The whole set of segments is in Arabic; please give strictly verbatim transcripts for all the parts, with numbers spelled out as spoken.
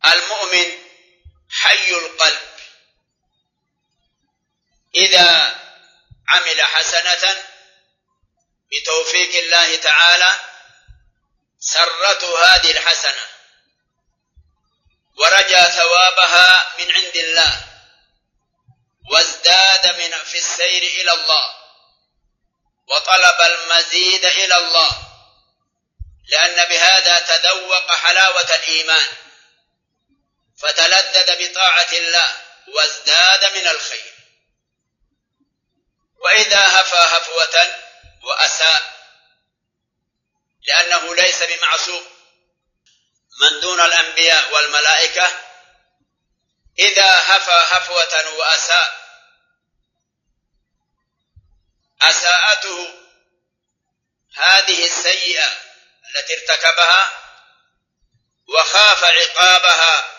المؤمن حي القلب، إذا عمل حسنة بتوفيق الله تعالى سرته هذه الحسنة ورجى ثوابها من عند الله، وازداد من في السير إلى الله وطلب المزيد إلى الله، لأن بهذا تذوق حلاوة الإيمان فتلذذ بطاعة الله وازداد من الخير. وإذا هفى هفوة وأساء، لأنه ليس بمعصوم من دون الأنبياء والملائكة، إذا هفى هفوة وأساء أساءته هذه السيئة التي ارتكبها وخاف عقابها،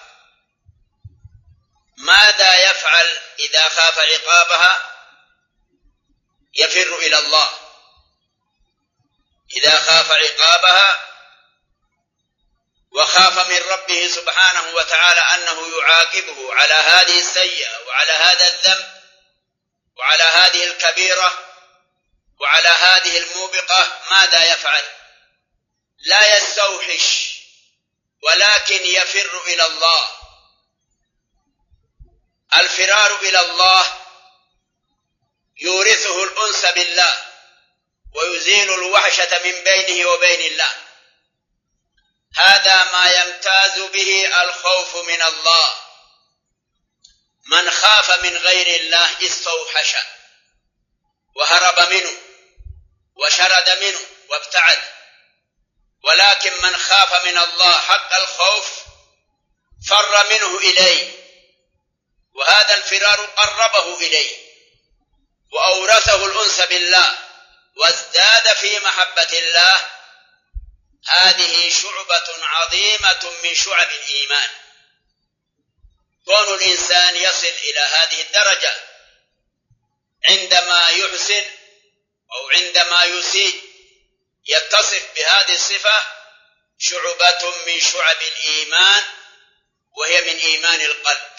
ماذا يفعل إذا خاف عقابها؟ يفر إلى الله. إذا خاف عقابها وخاف من ربه سبحانه وتعالى أنه يعاقبه على هذه السيئة وعلى هذا الذنب وعلى هذه الكبيرة وعلى هذه الموبقة، ماذا يفعل؟ لا يستوحش ولكن يفر إلى الله. الفرار إلى الله يورثه الأنس بالله ويزيل الوحشة من بينه وبين الله. هذا ما يمتاز به الخوف من الله. من خاف من غير الله استوحش وهرب منه وشرد منه وابتعد، ولكن من خاف من الله حق الخوف فر منه إليه، وهذا الفرار قربه إليه وأورثه الأنس بالله وازداد في محبة الله. هذه شعبة عظيمة من شعب الإيمان. كون الإنسان يصل إلى هذه الدرجة عندما يحسن أو عندما يسيء يتصف بهذه الصفة، شعبة من شعب الإيمان، وهي من إيمان القلب.